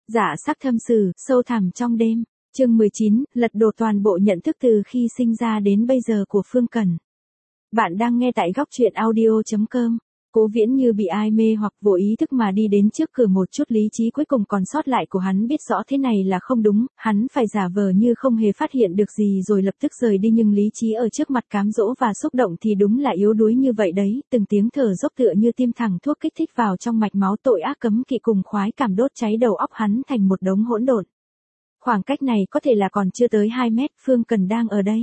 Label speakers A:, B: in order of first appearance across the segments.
A: Dạ sắc thâm sử, sâu thẳm trong đêm. Chương 19, lật đổ toàn bộ nhận thức từ khi sinh ra đến bây giờ của Phương Cần. Bạn đang nghe tại góc truyện audio.com. Cố Viễn như bị ai mê hoặc vô ý thức mà đi đến trước cửa, một chút lý trí cuối cùng còn sót lại của hắn biết rõ thế này là không đúng, hắn phải giả vờ như không hề phát hiện được gì rồi lập tức rời đi, nhưng lý trí ở trước mặt cám dỗ và xúc động thì đúng là yếu đuối như vậy đấy, từng tiếng thở dốc tựa như tiêm thẳng thuốc kích thích vào trong mạch máu, tội ác cấm kỵ cùng khoái cảm đốt cháy đầu óc hắn thành một đống hỗn độn. Khoảng cách này có thể là còn chưa tới 2 mét, Phương Cần đang ở đây.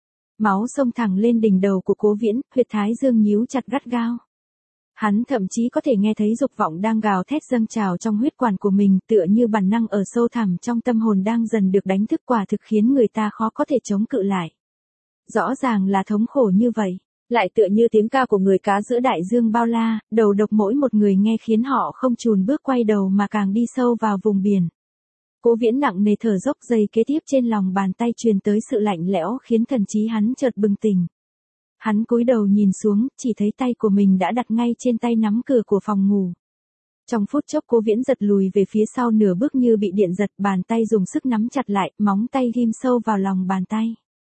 A: Máu xông thẳng lên đỉnh đầu của Cố Viễn, huyệt thái dương nhíu chặt gắt gao. Hắn thậm chí có thể nghe thấy dục vọng đang gào thét dâng trào trong huyết quản của mình, tựa như bản năng ở sâu thẳm trong tâm hồn đang dần được đánh thức, quả thực khiến người ta khó có thể chống cự lại. Rõ ràng là thống khổ như vậy, lại tựa như tiếng ca của người cá giữa đại dương bao la, đầu độc mỗi một người nghe khiến họ không chùn bước quay đầu mà càng đi sâu vào vùng biển. Cố Viễn nặng nề thở dốc, giây kế tiếp trên lòng bàn tay truyền tới sự lạnh lẽo khiến thần trí hắn chợt bừng tỉnh. Hắn cúi đầu nhìn xuống, chỉ thấy tay của mình đã đặt ngay trên tay nắm cửa của phòng ngủ. Trong phút chốc Cố Viễn giật lùi về phía sau nửa bước như bị điện giật, bàn tay dùng sức nắm chặt lại, móng tay ghim sâu vào lòng bàn tay.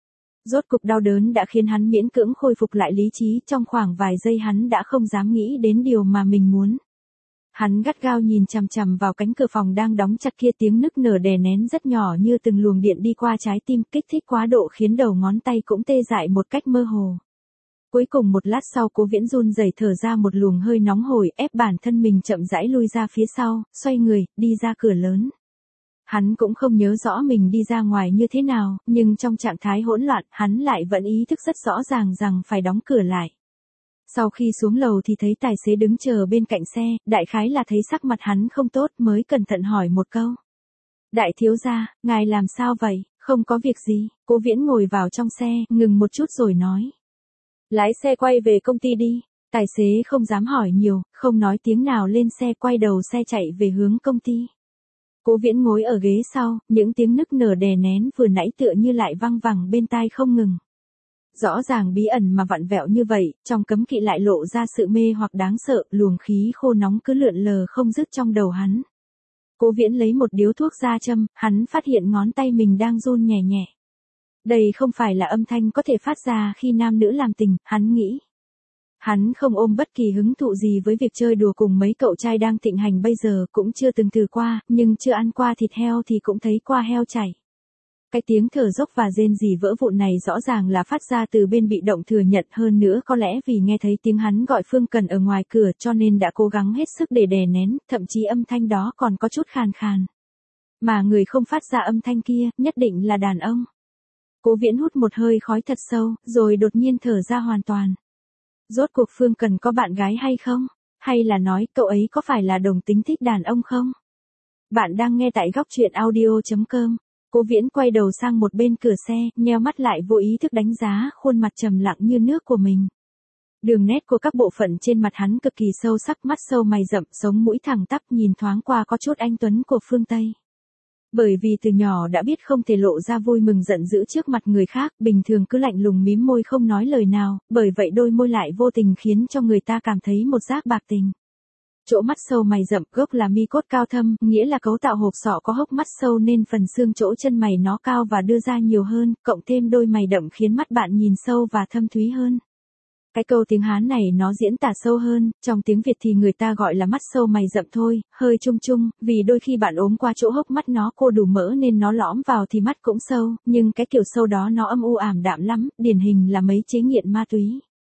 A: Rốt cục đau đớn đã khiến hắn miễn cưỡng khôi phục lại lý trí, trong khoảng vài giây hắn đã không dám nghĩ đến điều mà mình muốn. Hắn gắt gao nhìn chằm chằm vào cánh cửa phòng đang đóng chặt kia, tiếng nức nở đè nén rất nhỏ như từng luồng điện đi qua trái tim, kích thích quá độ khiến đầu ngón tay cũng tê dại một cách mơ hồ. Cuối cùng một lát sau Cố Viễn run rẩy thở ra một luồng hơi nóng hổi, ép bản thân mình chậm rãi lui ra phía sau, xoay người, đi ra cửa lớn. Hắn cũng không nhớ rõ mình đi ra ngoài như thế nào, nhưng trong trạng thái hỗn loạn, hắn lại vẫn ý thức rất rõ ràng rằng phải đóng cửa lại. Sau khi xuống lầu thì thấy tài xế đứng chờ bên cạnh xe, đại khái là thấy sắc mặt hắn không tốt mới cẩn thận hỏi một câu. Đại thiếu gia, ngài làm sao vậy? Không có việc gì. Cố Viễn ngồi vào trong xe, ngừng một chút rồi nói. Lái xe quay về công ty đi. Tài xế không dám hỏi nhiều, không nói tiếng nào lên xe, quay đầu xe chạy về hướng công ty. Cố Viễn ngồi ở ghế sau, những tiếng nức nở đè nén vừa nãy tựa như lại văng vẳng bên tai không ngừng. Rõ ràng bí ẩn mà vặn vẹo như vậy, trong cấm kỵ lại lộ ra sự mê hoặc đáng sợ, luồng khí khô nóng cứ lượn lờ không dứt trong đầu hắn. Cố Viễn lấy một điếu thuốc ra châm, hắn phát hiện ngón tay mình đang run nhẹ nhẹ. Đây không phải là âm thanh có thể phát ra khi nam nữ làm tình, hắn nghĩ. Hắn không ôm bất kỳ hứng thụ gì với việc chơi đùa cùng mấy cậu trai đang thịnh hành bây giờ, cũng chưa từng thử qua, nhưng chưa ăn qua thịt heo thì cũng thấy qua heo chảy. Cái tiếng thở dốc và rên rỉ vỡ vụn này rõ ràng là phát ra từ bên bị động thừa nhận, hơn nữa có lẽ vì nghe thấy tiếng hắn gọi Phương Cần ở ngoài cửa cho nên đã cố gắng hết sức để đè nén, thậm chí âm thanh đó còn có chút khàn khàn. Mà người không phát ra âm thanh kia, nhất định là đàn ông. Cố Viễn hút một hơi khói thật sâu, rồi đột nhiên thở ra hoàn toàn. Rốt cuộc Phương Cần có bạn gái hay không? Hay là nói cậu ấy có phải là đồng tính thích đàn ông không? Bạn đang nghe tại góc truyện audio.com. Cố Viễn quay đầu sang một bên cửa xe, nheo mắt lại vô ý thức đánh giá khuôn mặt trầm lặng như nước của mình. Đường nét của các bộ phận trên mặt hắn cực kỳ sâu sắc, mắt sâu mày rậm, sống mũi thẳng tắp, nhìn thoáng qua có chút anh tuấn của phương Tây. Bởi vì từ nhỏ đã biết không thể lộ ra vui mừng giận dữ trước mặt người khác, bình thường cứ lạnh lùng mím môi không nói lời nào, bởi vậy đôi môi lại vô tình khiến cho người ta cảm thấy một giác bạc tình. Chỗ mắt sâu mày rậm, gốc là mi cốt cao thâm, nghĩa là cấu tạo hộp sọ có hốc mắt sâu nên phần xương chỗ chân mày nó cao và đưa ra nhiều hơn, cộng thêm đôi mày đậm khiến mắt bạn nhìn sâu và thâm thúy hơn. Cái câu tiếng Hán này nó diễn tả sâu hơn, trong tiếng Việt thì người ta gọi là mắt sâu mày rậm thôi, hơi chung chung, vì đôi khi bạn ốm qua chỗ hốc mắt nó cô đủ mỡ nên nó lõm vào thì mắt cũng sâu, nhưng cái kiểu sâu đó nó âm u ảm đạm lắm, điển hình là mấy chế nghiện ma túy.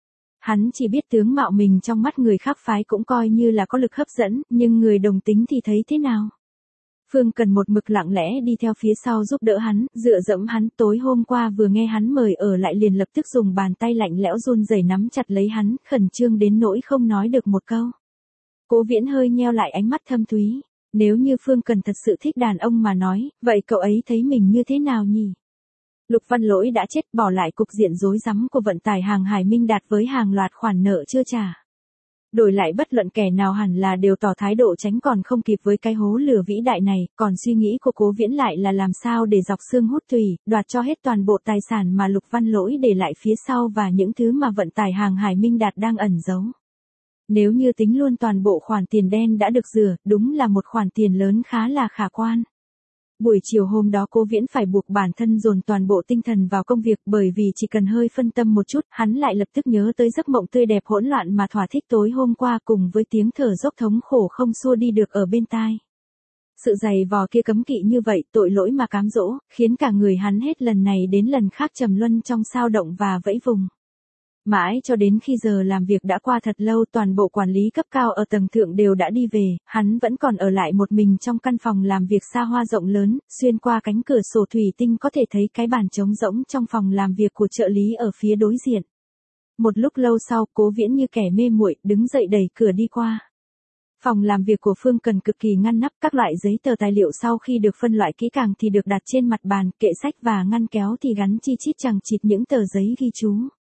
A: Hắn chỉ biết tướng mạo mình trong mắt người khác phái cũng coi như là có lực hấp dẫn, nhưng người đồng tính thì thấy thế nào? Phương Cần một mực lặng lẽ đi theo phía sau giúp đỡ hắn, dựa dẫm hắn, tối hôm qua vừa nghe hắn mời ở lại liền lập tức dùng bàn tay lạnh lẽo run rẩy nắm chặt lấy hắn, khẩn trương đến nỗi không nói được một câu. Cố Viễn hơi nheo lại ánh mắt thâm thúy, nếu như Phương Cần thật sự thích đàn ông mà nói, vậy cậu ấy thấy mình như thế nào nhỉ? Lục Văn Lỗi đã chết, bỏ lại cục diện rối rắm của vận tải hàng hải Minh Đạt với hàng loạt khoản nợ chưa trả. Đổi lại bất luận kẻ nào hẳn là đều tỏ thái độ tránh còn không kịp với cái hố lửa vĩ đại này, còn suy nghĩ của Cố Viễn lại là làm sao để dọc xương hút tùy, đoạt cho hết toàn bộ tài sản mà Lục Văn Lỗi để lại phía sau và những thứ mà vận tải hàng hải Minh Đạt đang ẩn giấu. Nếu như tính luôn toàn bộ khoản tiền đen đã được rửa, đúng là một khoản tiền lớn khá là khả quan. Buổi chiều hôm đó Cố Viễn phải buộc bản thân dồn toàn bộ tinh thần vào công việc, bởi vì chỉ cần hơi phân tâm một chút, hắn lại lập tức nhớ tới giấc mộng tươi đẹp hỗn loạn mà thỏa thích tối hôm qua, cùng với tiếng thở dốc thống khổ không xua đi được ở bên tai. Sự dày vò kia cấm kỵ như vậy, tội lỗi mà cám dỗ, khiến cả người hắn hết lần này đến lần khác trầm luân trong sao động và vẫy vùng. Mãi cho đến khi giờ làm việc đã qua thật lâu, toàn bộ quản lý cấp cao ở tầng thượng đều đã đi về, hắn vẫn còn ở lại một mình trong căn phòng làm việc xa hoa rộng lớn, xuyên qua cánh cửa sổ thủy tinh có thể thấy cái bàn trống rỗng trong phòng làm việc của trợ lý ở phía đối diện. Một lúc lâu sau, Cố Viễn như kẻ mê muội đứng dậy đẩy cửa đi qua. Phòng làm việc của Phương Cần cực kỳ ngăn nắp, các loại giấy tờ tài liệu sau khi được phân loại kỹ càng thì được đặt trên mặt bàn, kệ sách và ngăn kéo thì gắn chi chít chằng chịt những tờ giấy ghi chú.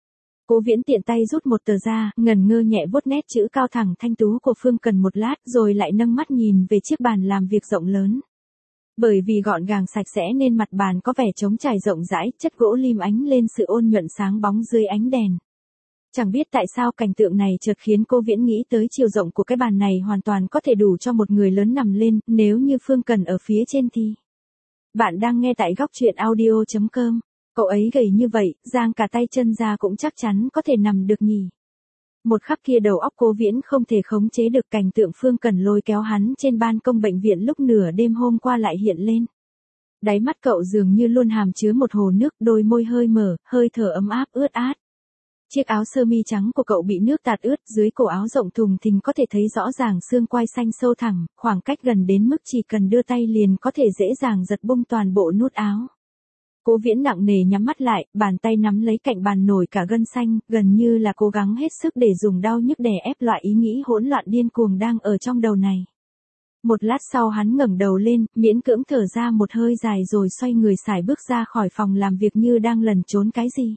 A: Cố Viễn tiện tay rút một tờ ra, ngần ngơ nhẹ vuốt nét chữ cao thẳng thanh tú của Phương Cần một lát, rồi lại nâng mắt nhìn về chiếc bàn làm việc rộng lớn. Bởi vì gọn gàng sạch sẽ nên mặt bàn có vẻ trống trải rộng rãi, chất gỗ lim ánh lên sự ôn nhuận sáng bóng dưới ánh đèn. Chẳng biết tại sao cảnh tượng này chợt khiến Cố Viễn nghĩ tới chiều rộng của cái bàn này hoàn toàn có thể đủ cho một người lớn nằm lên, nếu như Phương Cần ở phía trên thì. Bạn đang nghe tại góc truyện audio.com. Cậu ấy gầy như vậy, giang cả tay chân ra cũng chắc chắn có thể nằm được nhỉ. Một khắc kia đầu óc Cố Viễn không thể khống chế được cảnh tượng Phương Cần lôi kéo hắn trên ban công bệnh viện lúc nửa đêm hôm qua lại hiện lên. Đáy mắt cậu dường như luôn hàm chứa một hồ nước, đôi môi hơi mở, hơi thở ấm áp ướt át. Chiếc áo sơ mi trắng của cậu bị nước tạt ướt, dưới cổ áo rộng thùng thình có thể thấy rõ ràng xương quai xanh sâu thẳng, khoảng cách gần đến mức chỉ cần đưa tay liền có thể dễ dàng giật bung toàn bộ nút áo. Cố Viễn nặng nề nhắm mắt lại, bàn tay nắm lấy cạnh bàn nổi cả gân xanh, gần như là cố gắng hết sức để dùng đau nhức đè ép loại ý nghĩ hỗn loạn điên cuồng đang ở trong đầu này. Một lát sau hắn ngẩng đầu lên, miễn cưỡng thở ra một hơi dài rồi xoay người sải bước ra khỏi phòng làm việc như đang lẩn trốn cái gì.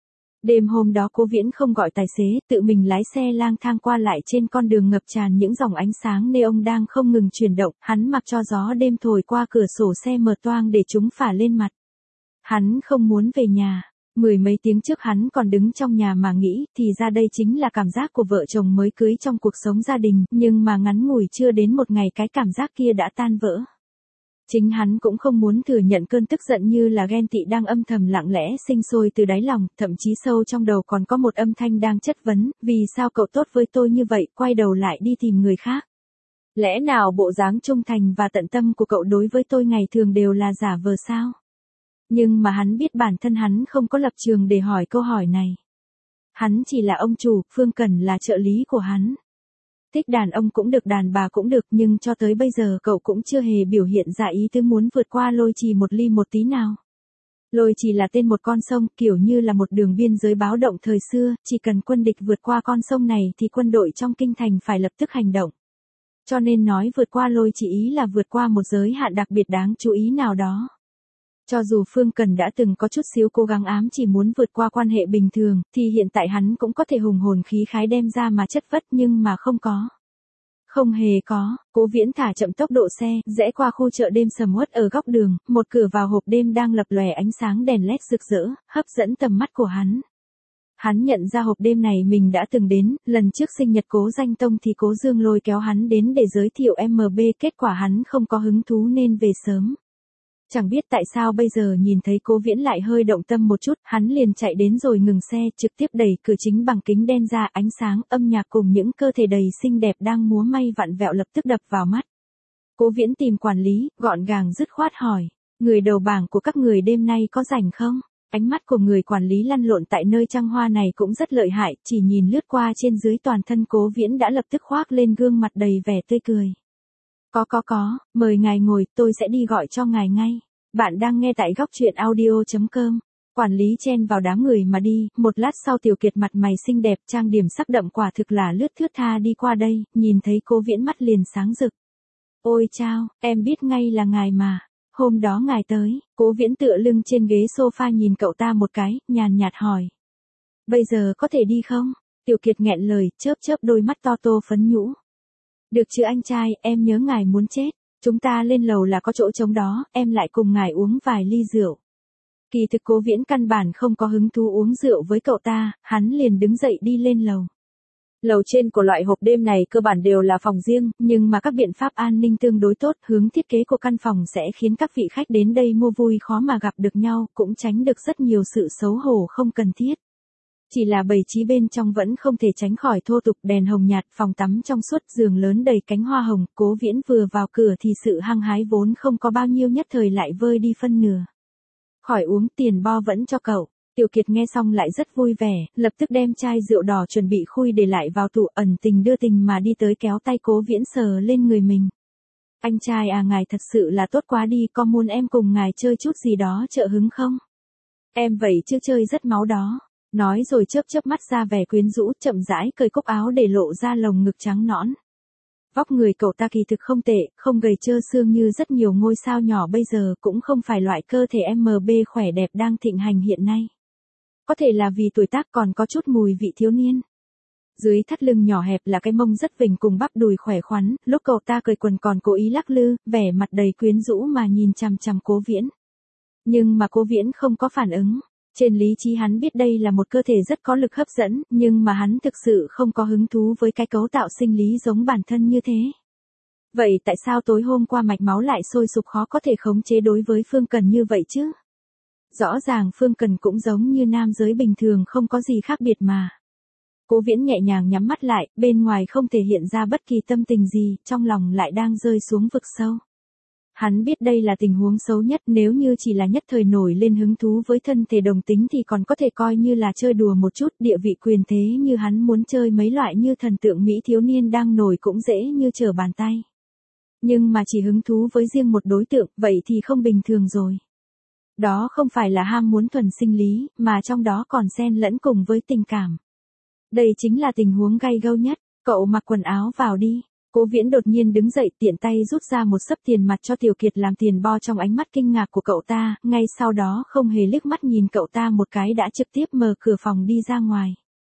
A: Đêm hôm đó Cố Viễn không gọi tài xế, tự mình lái xe lang thang qua lại trên con đường ngập tràn những dòng ánh sáng neon đang không ngừng chuyển động, hắn mặc cho gió đêm thổi qua cửa sổ xe mở toang để chúng phả lên mặt. Hắn không muốn về nhà. Mười mấy tiếng trước hắn còn đứng trong nhà mà nghĩ, thì ra đây chính là cảm giác của vợ chồng mới cưới trong cuộc sống gia đình, nhưng mà ngắn ngủi chưa đến một ngày cái cảm giác kia đã tan vỡ. Chính hắn cũng không muốn thừa nhận cơn tức giận như là ghen tị đang âm thầm lặng lẽ sinh sôi từ đáy lòng, thậm chí sâu trong đầu còn có một âm thanh đang chất vấn, vì sao cậu tốt với tôi như vậy, quay đầu lại đi tìm người khác. Lẽ nào bộ dáng trung thành và tận tâm của cậu đối với tôi ngày thường đều là giả vờ sao? Nhưng mà hắn biết bản thân hắn không có lập trường để hỏi câu hỏi này. Hắn chỉ là ông chủ, Phương Cần là trợ lý của hắn. Thích đàn ông cũng được, đàn bà cũng được, nhưng cho tới bây giờ cậu cũng chưa hề biểu hiện ra ý tứ muốn vượt qua Lôi Trì một ly một tí nào. Lôi Trì là tên một con sông, kiểu như là một đường biên giới báo động thời xưa, chỉ cần quân địch vượt qua con sông này thì quân đội trong kinh thành phải lập tức hành động. Cho nên nói vượt qua Lôi Trì ý là vượt qua một giới hạn đặc biệt đáng chú ý nào đó. Cho dù Phương Cần đã từng có chút xíu cố gắng ám chỉ muốn vượt qua quan hệ bình thường, thì hiện tại hắn cũng có thể hùng hồn khí khái đem ra mà chất vất, nhưng mà không có. Không hề có. Cố Viễn thả chậm tốc độ xe, rẽ qua khu chợ đêm sầm uất ở góc đường, một cửa vào hộp đêm đang lập lòe ánh sáng đèn led rực rỡ, hấp dẫn tầm mắt của hắn. Hắn nhận ra hộp đêm này mình đã từng đến, lần trước sinh nhật Cố Danh Tông thì Cố Dương lôi kéo hắn đến để giới thiệu MB, kết quả hắn không có hứng thú nên về sớm. Chẳng biết tại sao bây giờ nhìn thấy Cố Viễn lại hơi động tâm một chút, hắn liền chạy đến rồi ngừng xe, trực tiếp đẩy cửa chính bằng kính đen ra, ánh sáng, âm nhạc cùng những cơ thể đầy xinh đẹp đang múa may vặn vẹo lập tức đập vào mắt. Cố Viễn tìm quản lý, gọn gàng dứt khoát hỏi, người đầu bảng của các người đêm nay có rảnh không? Ánh mắt của người quản lý lăn lộn tại nơi trăng hoa này cũng rất lợi hại, chỉ nhìn lướt qua trên dưới toàn thân Cố Viễn đã lập tức khoác lên gương mặt đầy vẻ tươi cười. Có, mời ngài ngồi, tôi sẽ đi gọi cho ngài ngay. Bạn đang nghe tại góc truyện audio.com. Quản lý chen vào đám người mà đi, một lát sau Tiểu Kiệt mặt mày xinh đẹp, trang điểm sắc đậm quả thực là lướt thướt tha đi qua đây, nhìn thấy Cố Viễn mắt liền sáng rực. Ôi chao, em biết ngay là ngài mà. Hôm đó ngài tới. Cố Viễn tựa lưng trên ghế sofa nhìn cậu ta một cái, nhàn nhạt hỏi. Bây giờ có thể đi không? Tiểu Kiệt nghẹn lời, chớp đôi mắt to tô phấn nhũ. Được chứ anh trai, em nhớ ngài muốn chết. Chúng ta lên lầu là có chỗ trống đó, em lại cùng ngài uống vài ly rượu. Kỳ thực Cố Viễn căn bản không có hứng thú uống rượu với cậu ta, hắn liền đứng dậy đi lên lầu. Lầu trên của loại hộp đêm này cơ bản đều là phòng riêng, nhưng mà các biện pháp an ninh tương đối tốt, hướng thiết kế của căn phòng sẽ khiến các vị khách đến đây mua vui khó mà gặp được nhau, cũng tránh được rất nhiều sự xấu hổ không cần thiết. Chỉ là bày trí bên trong vẫn không thể tránh khỏi thô tục, đèn hồng nhạt, phòng tắm trong suốt, giường lớn đầy cánh hoa hồng. Cố Viễn vừa vào cửa thì sự hăng hái vốn không có bao nhiêu nhất thời lại vơi đi phân nửa. Khỏi uống, tiền bo vẫn cho cậu. Tiểu Kiệt nghe xong lại rất vui vẻ, lập tức đem chai rượu đỏ chuẩn bị khui để lại vào tủ, ẩn tình đưa tình mà đi tới kéo tay Cố Viễn sờ lên người mình. Anh trai à, ngài thật sự là tốt quá đi, có muốn em cùng ngài chơi chút gì đó trợ hứng không? Em vậy chứ chơi rất máu đó. Nói rồi chớp chớp mắt ra vẻ quyến rũ, chậm rãi cởi cúc áo để lộ ra lồng ngực trắng nõn. Vóc người cậu ta kỳ thực không tệ, không gầy trơ xương như rất nhiều ngôi sao nhỏ bây giờ, cũng không phải loại cơ thể MB khỏe đẹp đang thịnh hành hiện nay. Có thể là vì tuổi tác còn có chút mùi vị thiếu niên. Dưới thắt lưng nhỏ hẹp là cái mông rất vểnh cùng bắp đùi khỏe khoắn, lúc cậu ta cởi quần còn cố ý lắc lư, vẻ mặt đầy quyến rũ mà nhìn chằm chằm Cố Viễn. Nhưng mà Cố Viễn không có phản ứng. Trên lý trí hắn biết đây là một cơ thể rất có lực hấp dẫn, nhưng mà hắn thực sự không có hứng thú với cái cấu tạo sinh lý giống bản thân như thế. Vậy tại sao tối hôm qua mạch máu lại sôi sục khó có thể khống chế đối với Phương Cần như vậy chứ? Rõ ràng Phương Cần cũng giống như nam giới bình thường, không có gì khác biệt mà. Cố Viễn nhẹ nhàng nhắm mắt lại, bên ngoài không thể hiện ra bất kỳ tâm tình gì, trong lòng lại đang rơi xuống vực sâu. Hắn biết đây là tình huống xấu nhất, nếu như chỉ là nhất thời nổi lên hứng thú với thân thể đồng tính thì còn có thể coi như là chơi đùa một chút, địa vị quyền thế như hắn muốn chơi mấy loại như thần tượng Mỹ thiếu niên đang nổi cũng dễ như trở bàn tay. Nhưng mà chỉ hứng thú với riêng một đối tượng, vậy thì không bình thường rồi. Đó không phải là ham muốn thuần sinh lý, mà trong đó còn xen lẫn cùng với tình cảm. Đây chính là tình huống gay gâu nhất, cậu mặc quần áo vào đi. Cố Viễn đột nhiên đứng dậy, tiện tay rút ra một xấp tiền mặt cho Tiểu Kiệt làm tiền bo. Trong ánh mắt kinh ngạc của cậu ta, ngay sau đó không hề liếc mắt nhìn cậu ta một cái đã trực tiếp mở cửa phòng đi ra ngoài.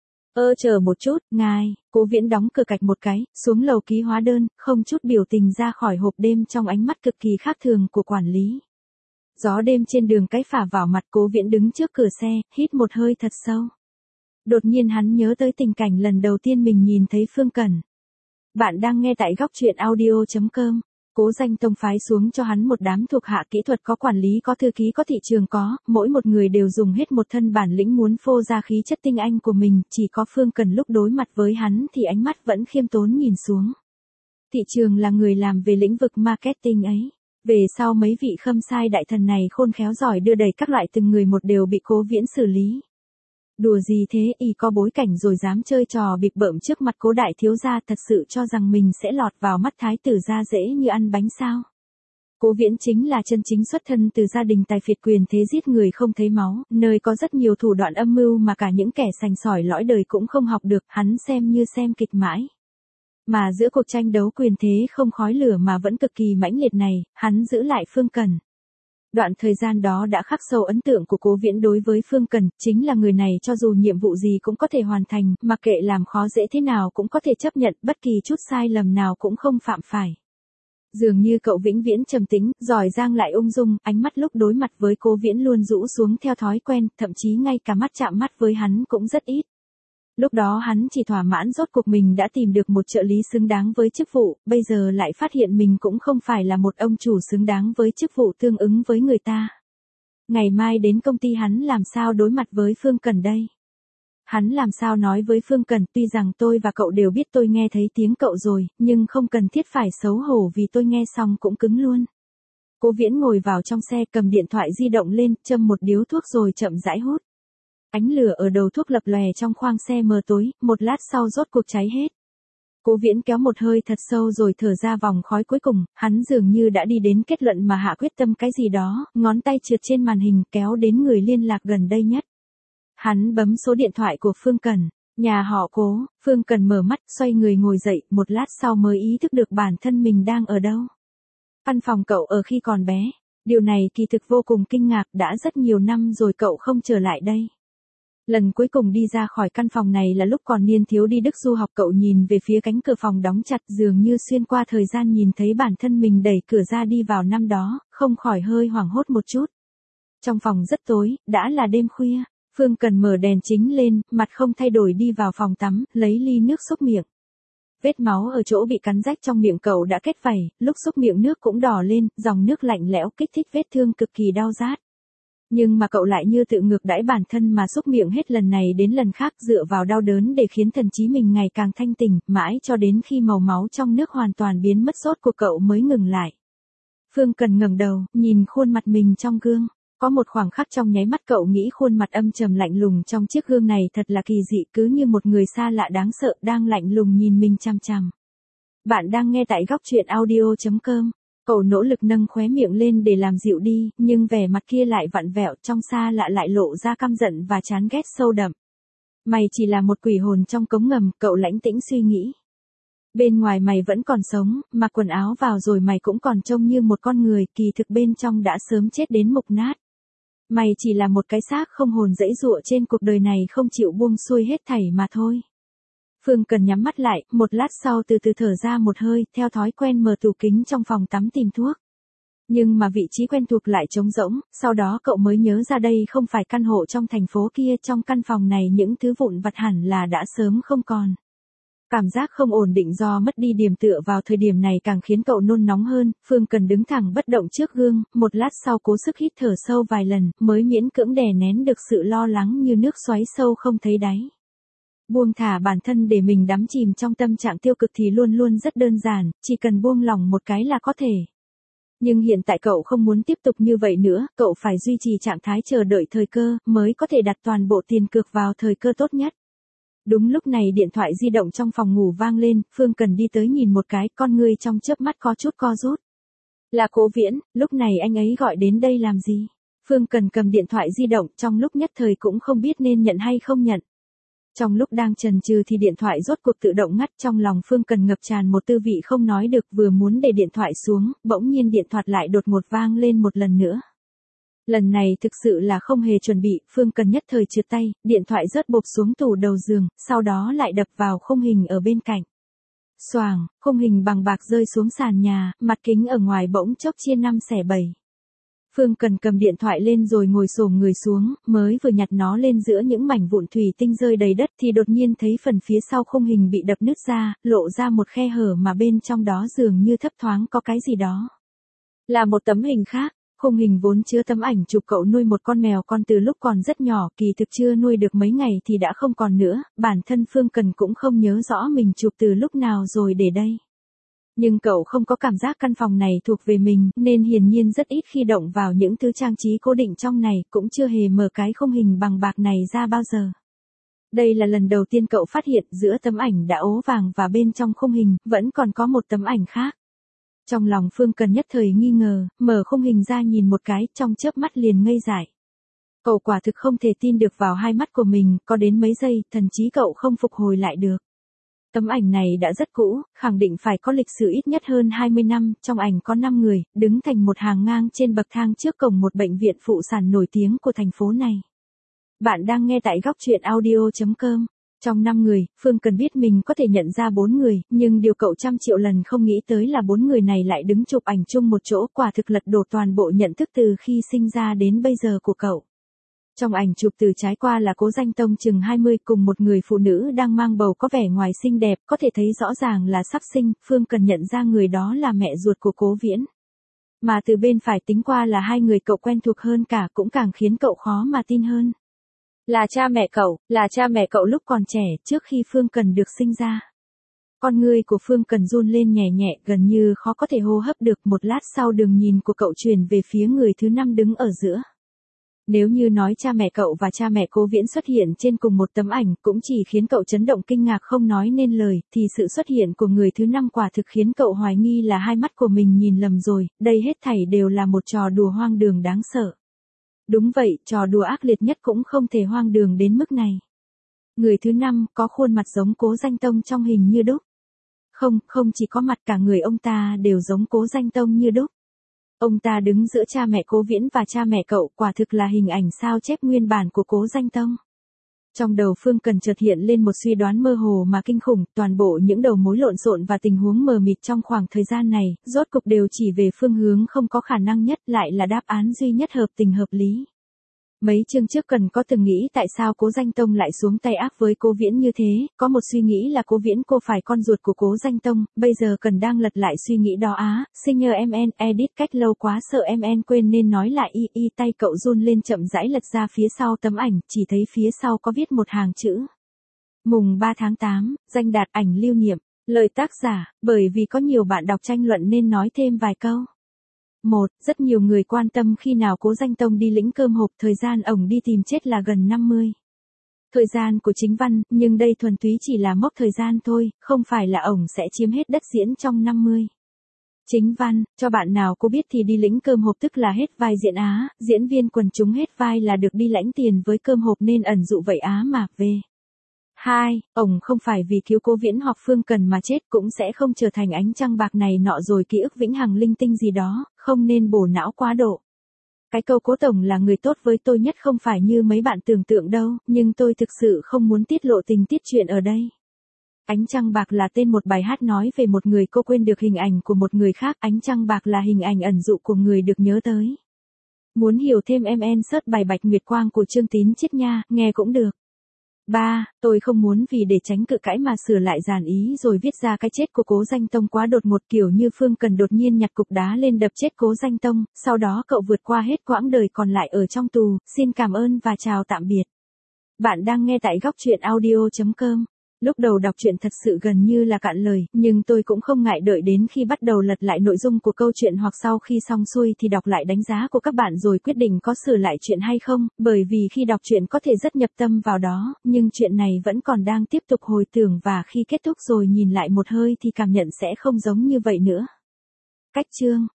A: Chờ một chút, ngài. Cố Viễn đóng cửa cạch một cái, xuống lầu ký hóa đơn, không chút biểu tình ra khỏi hộp đêm trong ánh mắt cực kỳ khác thường của quản lý. Gió đêm trên đường cái phả vào mặt, Cố Viễn đứng trước cửa xe, hít một hơi thật sâu. Đột nhiên hắn nhớ tới tình cảnh lần đầu tiên mình nhìn thấy Phương Cần. Bạn đang nghe tại góc truyện audio.com. Cố Danh Tông phái xuống cho hắn một đám thuộc hạ kỹ thuật, có quản lý, có thư ký, có thị trường, có, mỗi một người đều dùng hết một thân bản lĩnh muốn phô ra khí chất tinh anh của mình, chỉ có Phương Cần lúc đối mặt với hắn thì ánh mắt vẫn khiêm tốn nhìn xuống. Thị trường là người làm về lĩnh vực marketing ấy. Về sau mấy vị khâm sai đại thần này khôn khéo giỏi đưa đầy các loại, từng người một đều bị Cố Viễn xử lý. Đùa gì thế, y có bối cảnh rồi dám chơi trò bịp bợm trước mặt Cố đại thiếu gia, thật sự cho rằng mình sẽ lọt vào mắt thái tử gia dễ như ăn bánh sao? Cố Viễn chính là chân chính xuất thân từ gia đình tài phiệt quyền thế, giết người không thấy máu, nơi có rất nhiều thủ đoạn âm mưu mà cả những kẻ sành sỏi lõi đời cũng không học được, hắn xem như xem kịch mãi. Mà giữa cuộc tranh đấu quyền thế không khói lửa mà vẫn cực kỳ mãnh liệt này, hắn giữ lại Phương Cần. Đoạn thời gian đó đã khắc sâu ấn tượng của Cố Viễn đối với Phương Cần, chính là người này cho dù nhiệm vụ gì cũng có thể hoàn thành, mặc kệ làm khó dễ thế nào cũng có thể chấp nhận, bất kỳ chút sai lầm nào cũng không phạm phải. Dường như cậu vĩnh viễn trầm tĩnh, giỏi giang lại ung dung, ánh mắt lúc đối mặt với Cố Viễn luôn rũ xuống theo thói quen, thậm chí ngay cả mắt chạm mắt với hắn cũng rất ít. Lúc đó hắn chỉ thỏa mãn rốt cuộc mình đã tìm được một trợ lý xứng đáng với chức vụ, bây giờ lại phát hiện mình cũng không phải là một ông chủ xứng đáng với chức vụ tương ứng với người ta. Ngày mai đến công ty hắn làm sao đối mặt với Phương Cần đây? Hắn làm sao nói với Phương Cần, tuy rằng tôi và cậu đều biết tôi nghe thấy tiếng cậu rồi, nhưng không cần thiết phải xấu hổ vì tôi nghe xong cũng cứng luôn. Cố Viễn ngồi vào trong xe, cầm điện thoại di động lên, châm một điếu thuốc rồi chậm rãi hút. Ánh lửa ở đầu thuốc lập lòe trong khoang xe mờ tối, một lát sau rốt cuộc cháy hết. Cố Viễn kéo một hơi thật sâu rồi thở ra vòng khói cuối cùng, hắn dường như đã đi đến kết luận mà hạ quyết tâm cái gì đó, ngón tay trượt trên màn hình kéo đến người liên lạc gần đây nhất. Hắn bấm số điện thoại của Phương Cần, nhà họ Cố. Phương Cần mở mắt, xoay người ngồi dậy, một lát sau mới ý thức được bản thân mình đang ở đâu. Căn phòng cậu ở khi còn bé. Điều này kỳ thực vô cùng kinh ngạc, đã rất nhiều năm rồi cậu không trở lại đây. Lần cuối cùng đi ra khỏi căn phòng này là lúc còn niên thiếu đi Đức du học, cậu nhìn về phía cánh cửa phòng đóng chặt, dường như xuyên qua thời gian nhìn thấy bản thân mình đẩy cửa ra đi vào năm đó, không khỏi hơi hoảng hốt một chút. Trong phòng rất tối, đã là đêm khuya. Phương Cần mở đèn chính lên, mặt không thay đổi đi vào phòng tắm, lấy ly nước xúc miệng. Vết máu ở chỗ bị cắn rách trong miệng cậu đã kết vảy, lúc xúc miệng nước cũng đỏ lên, dòng nước lạnh lẽo kích thích vết thương cực kỳ đau rát. Nhưng mà cậu lại như tự ngược đãi bản thân mà xúc miệng hết lần này đến lần khác dựa vào đau đớn để khiến thần trí mình ngày càng thanh tỉnh, mãi cho đến khi màu máu trong nước hoàn toàn biến mất sốt của cậu mới ngừng lại. Phương Cần ngẩng đầu, nhìn khuôn mặt mình trong gương. Có một khoảng khắc trong nháy mắt cậu nghĩ khuôn mặt âm trầm lạnh lùng trong chiếc gương này thật là kỳ dị, cứ như một người xa lạ đáng sợ đang lạnh lùng nhìn mình chằm chằm. Bạn đang nghe tại góc truyện audio.com. Cậu nỗ lực nâng khóe miệng lên để làm dịu đi, nhưng vẻ mặt kia lại vặn vẹo, trong xa lạ lại lộ ra căm giận và chán ghét sâu đậm. Mày chỉ là một quỷ hồn trong cống ngầm, cậu lãnh tĩnh suy nghĩ. Bên ngoài mày vẫn còn sống, mặc quần áo vào rồi mày cũng còn trông như một con người, kỳ thực bên trong đã sớm chết đến mục nát. Mày chỉ là một cái xác không hồn dẫy dụa trên cuộc đời này không chịu buông xuôi hết thảy mà thôi. Phương Cần nhắm mắt lại, một lát sau từ từ thở ra một hơi, theo thói quen mở tủ kính trong phòng tắm tìm thuốc. Nhưng mà vị trí quen thuộc lại trống rỗng, sau đó cậu mới nhớ ra đây không phải căn hộ trong thành phố kia, trong căn phòng này những thứ vụn vặt hẳn là đã sớm không còn. Cảm giác không ổn định do mất đi điểm tựa vào thời điểm này càng khiến cậu nôn nóng hơn, Phương Cần đứng thẳng bất động trước gương, một lát sau cố sức hít thở sâu vài lần, mới miễn cưỡng đè nén được sự lo lắng như nước xoáy sâu không thấy đáy. Buông thả bản thân để mình đắm chìm trong tâm trạng tiêu cực thì luôn luôn rất đơn giản, chỉ cần buông lỏng một cái là có thể. Nhưng hiện tại cậu không muốn tiếp tục như vậy nữa, cậu phải duy trì trạng thái chờ đợi thời cơ, mới có thể đặt toàn bộ tiền cược vào thời cơ tốt nhất. Đúng lúc này điện thoại di động trong phòng ngủ vang lên, Phương Cần đi tới nhìn một cái, con người trong chớp mắt có chút co rút. Là Cố Viễn, lúc này anh ấy gọi đến đây làm gì? Phương Cần cầm điện thoại di động, trong lúc nhất thời cũng không biết nên nhận hay không nhận. Trong lúc đang chần chừ thì điện thoại rốt cuộc tự động ngắt, trong lòng Phương Cần ngập tràn một tư vị không nói được, vừa muốn để điện thoại xuống, bỗng nhiên điện thoại lại đột ngột vang lên một lần nữa. Lần này thực sự là không hề chuẩn bị, Phương Cần nhất thời trượt tay, điện thoại rớt bộp xuống tủ đầu giường, sau đó lại đập vào khung hình ở bên cạnh. Xoàng, khung hình bằng bạc rơi xuống sàn nhà, mặt kính ở ngoài bỗng chốc chia 5/7. Phương Cần cầm điện thoại lên rồi ngồi xổm người xuống, mới vừa nhặt nó lên giữa những mảnh vụn thủy tinh rơi đầy đất thì đột nhiên thấy phần phía sau khung hình bị đập nứt ra, lộ ra một khe hở mà bên trong đó dường như thấp thoáng có cái gì đó. Là một tấm hình khác. Khung hình vốn chứa tấm ảnh chụp cậu nuôi một con mèo con từ lúc còn rất nhỏ, kỳ thực chưa nuôi được mấy ngày thì đã không còn nữa, bản thân Phương Cần cũng không nhớ rõ mình chụp từ lúc nào rồi để đây. Nhưng cậu không có cảm giác căn phòng này thuộc về mình, nên hiển nhiên rất ít khi động vào những thứ trang trí cố định trong này, cũng chưa hề mở cái khung hình bằng bạc này ra bao giờ. Đây là lần đầu tiên cậu phát hiện giữa tấm ảnh đã ố vàng và bên trong khung hình, vẫn còn có một tấm ảnh khác. Trong lòng Phương Cần nhất thời nghi ngờ, mở khung hình ra nhìn một cái, trong chớp mắt liền ngây dại. Cậu quả thực không thể tin được vào hai mắt của mình, có đến mấy giây, thần trí cậu không phục hồi lại được. Tấm ảnh này đã rất cũ, khẳng định phải có lịch sử ít nhất hơn 20 năm, trong ảnh có 5 người, đứng thành một hàng ngang trên bậc thang trước cổng một bệnh viện phụ sản nổi tiếng của thành phố này. Bạn đang nghe tại góc truyện audio.com. Trong 5 người, Phương Cần biết mình có thể nhận ra 4 người, nhưng điều cậu trăm triệu lần không nghĩ tới là 4 người này lại đứng chụp ảnh chung một chỗ, quả thực lật đổ toàn bộ nhận thức từ khi sinh ra đến bây giờ của cậu. Trong ảnh chụp từ trái qua là Cố Danh Tông chừng 20 cùng một người phụ nữ đang mang bầu có vẻ ngoài xinh đẹp, có thể thấy rõ ràng là sắp sinh, Phương Cần nhận ra người đó là mẹ ruột của Cố Viễn. Mà từ bên phải tính qua là hai người cậu quen thuộc hơn cả, cũng càng khiến cậu khó mà tin hơn. Là cha mẹ cậu lúc còn trẻ, trước khi Phương Cần được sinh ra. Con người của Phương Cần run lên nhẹ nhẹ, gần như khó có thể hô hấp được, một lát sau đường nhìn của cậu chuyển về phía người thứ 5 đứng ở giữa. Nếu như nói cha mẹ cậu và cha mẹ Cố Viễn xuất hiện trên cùng một tấm ảnh cũng chỉ khiến cậu chấn động kinh ngạc không nói nên lời, thì sự xuất hiện của người thứ 5 quả thực khiến cậu hoài nghi là hai mắt của mình nhìn lầm rồi, đây hết thảy đều là một trò đùa hoang đường đáng sợ. Đúng vậy, trò đùa ác liệt nhất cũng không thể hoang đường đến mức này. Người thứ 5 có khuôn mặt giống Cố Danh Tông trong hình như đúc. Không chỉ có mặt, cả người ông ta đều giống Cố Danh Tông như đúc. Ông ta đứng giữa cha mẹ Cố Viễn và cha mẹ cậu, quả thực là hình ảnh sao chép nguyên bản của Cố Danh Tông. Trong đầu Phương Cần chợt hiện lên một suy đoán mơ hồ mà kinh khủng, toàn bộ những đầu mối lộn xộn và tình huống mờ mịt trong khoảng thời gian này, rốt cục đều chỉ về phương hướng không có khả năng nhất, lại là đáp án duy nhất hợp tình hợp lý. Mấy chương trước Cần có từng nghĩ tại sao Cố Danh Tông lại xuống tay ác với Cố Viễn như thế, có một suy nghĩ là Cố Viễn cô phải con ruột của Cố Danh Tông, bây giờ Cần đang lật lại suy nghĩ đó á, Singer MN edit cách lâu quá sợ MN quên nên nói lại tay cậu run lên chậm rãi lật ra phía sau tấm ảnh, chỉ thấy phía sau có viết một hàng chữ. Mùng 3 tháng 8, danh đạt ảnh lưu niệm, lời tác giả, bởi vì có nhiều bạn đọc tranh luận nên nói thêm vài câu. Rất nhiều người quan tâm khi nào Cố Danh Tông đi lĩnh cơm hộp, thời gian ổng đi tìm chết là gần 50. Thời gian của chính văn, nhưng đây thuần túy chỉ là mốc thời gian thôi, không phải là ổng sẽ chiếm hết đất diễn trong 50. Chính văn, cho bạn nào cô biết thì đi lĩnh cơm hộp tức là hết vai diễn á, diễn viên quần chúng hết vai là được đi lãnh tiền với cơm hộp nên ẩn dụ vậy á mà về. 2. Ổng không phải vì cứu Cố Viễn hoặc Phương Cần mà chết, cũng sẽ không trở thành ánh trăng bạc này nọ rồi ký ức vĩnh hằng linh tinh gì đó, không nên bổ não quá độ. Cái câu Cố Tổng là người tốt với tôi nhất không phải như mấy bạn tưởng tượng đâu, nhưng tôi thực sự không muốn tiết lộ tình tiết chuyện ở đây. Ánh trăng bạc là tên một bài hát nói về một người cô quên được hình ảnh của một người khác, ánh trăng bạc là hình ảnh ẩn dụ của người được nhớ tới. Muốn hiểu thêm MN search bài Bạch Nguyệt Quang của Trương Tín Chiết nha, nghe cũng được. 3. Tôi không muốn vì để tránh cự cãi mà sửa lại dàn ý rồi viết ra cái chết của Cố Danh Tông quá đột ngột, kiểu như Phương Cần đột nhiên nhặt cục đá lên đập chết Cố Danh Tông, sau đó cậu vượt qua hết quãng đời còn lại ở trong tù. Xin cảm ơn và chào tạm biệt. Bạn đang nghe tại góc truyện audio.com. Lúc đầu đọc truyện thật sự gần như là cạn lời, nhưng tôi cũng không ngại đợi đến khi bắt đầu lật lại nội dung của câu chuyện hoặc sau khi xong xuôi thì đọc lại đánh giá của các bạn rồi quyết định có sửa lại chuyện hay không, bởi vì khi đọc truyện có thể rất nhập tâm vào đó, nhưng chuyện này vẫn còn đang tiếp tục hồi tưởng và khi kết thúc rồi nhìn lại một hơi thì cảm nhận sẽ không giống như vậy nữa. Cách chương